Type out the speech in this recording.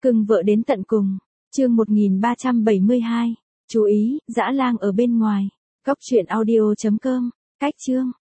Cưng vợ đến tận cùng. Chương 1372. Chú ý, dã lang ở bên ngoài. Góc truyện audio.com. Cách chương.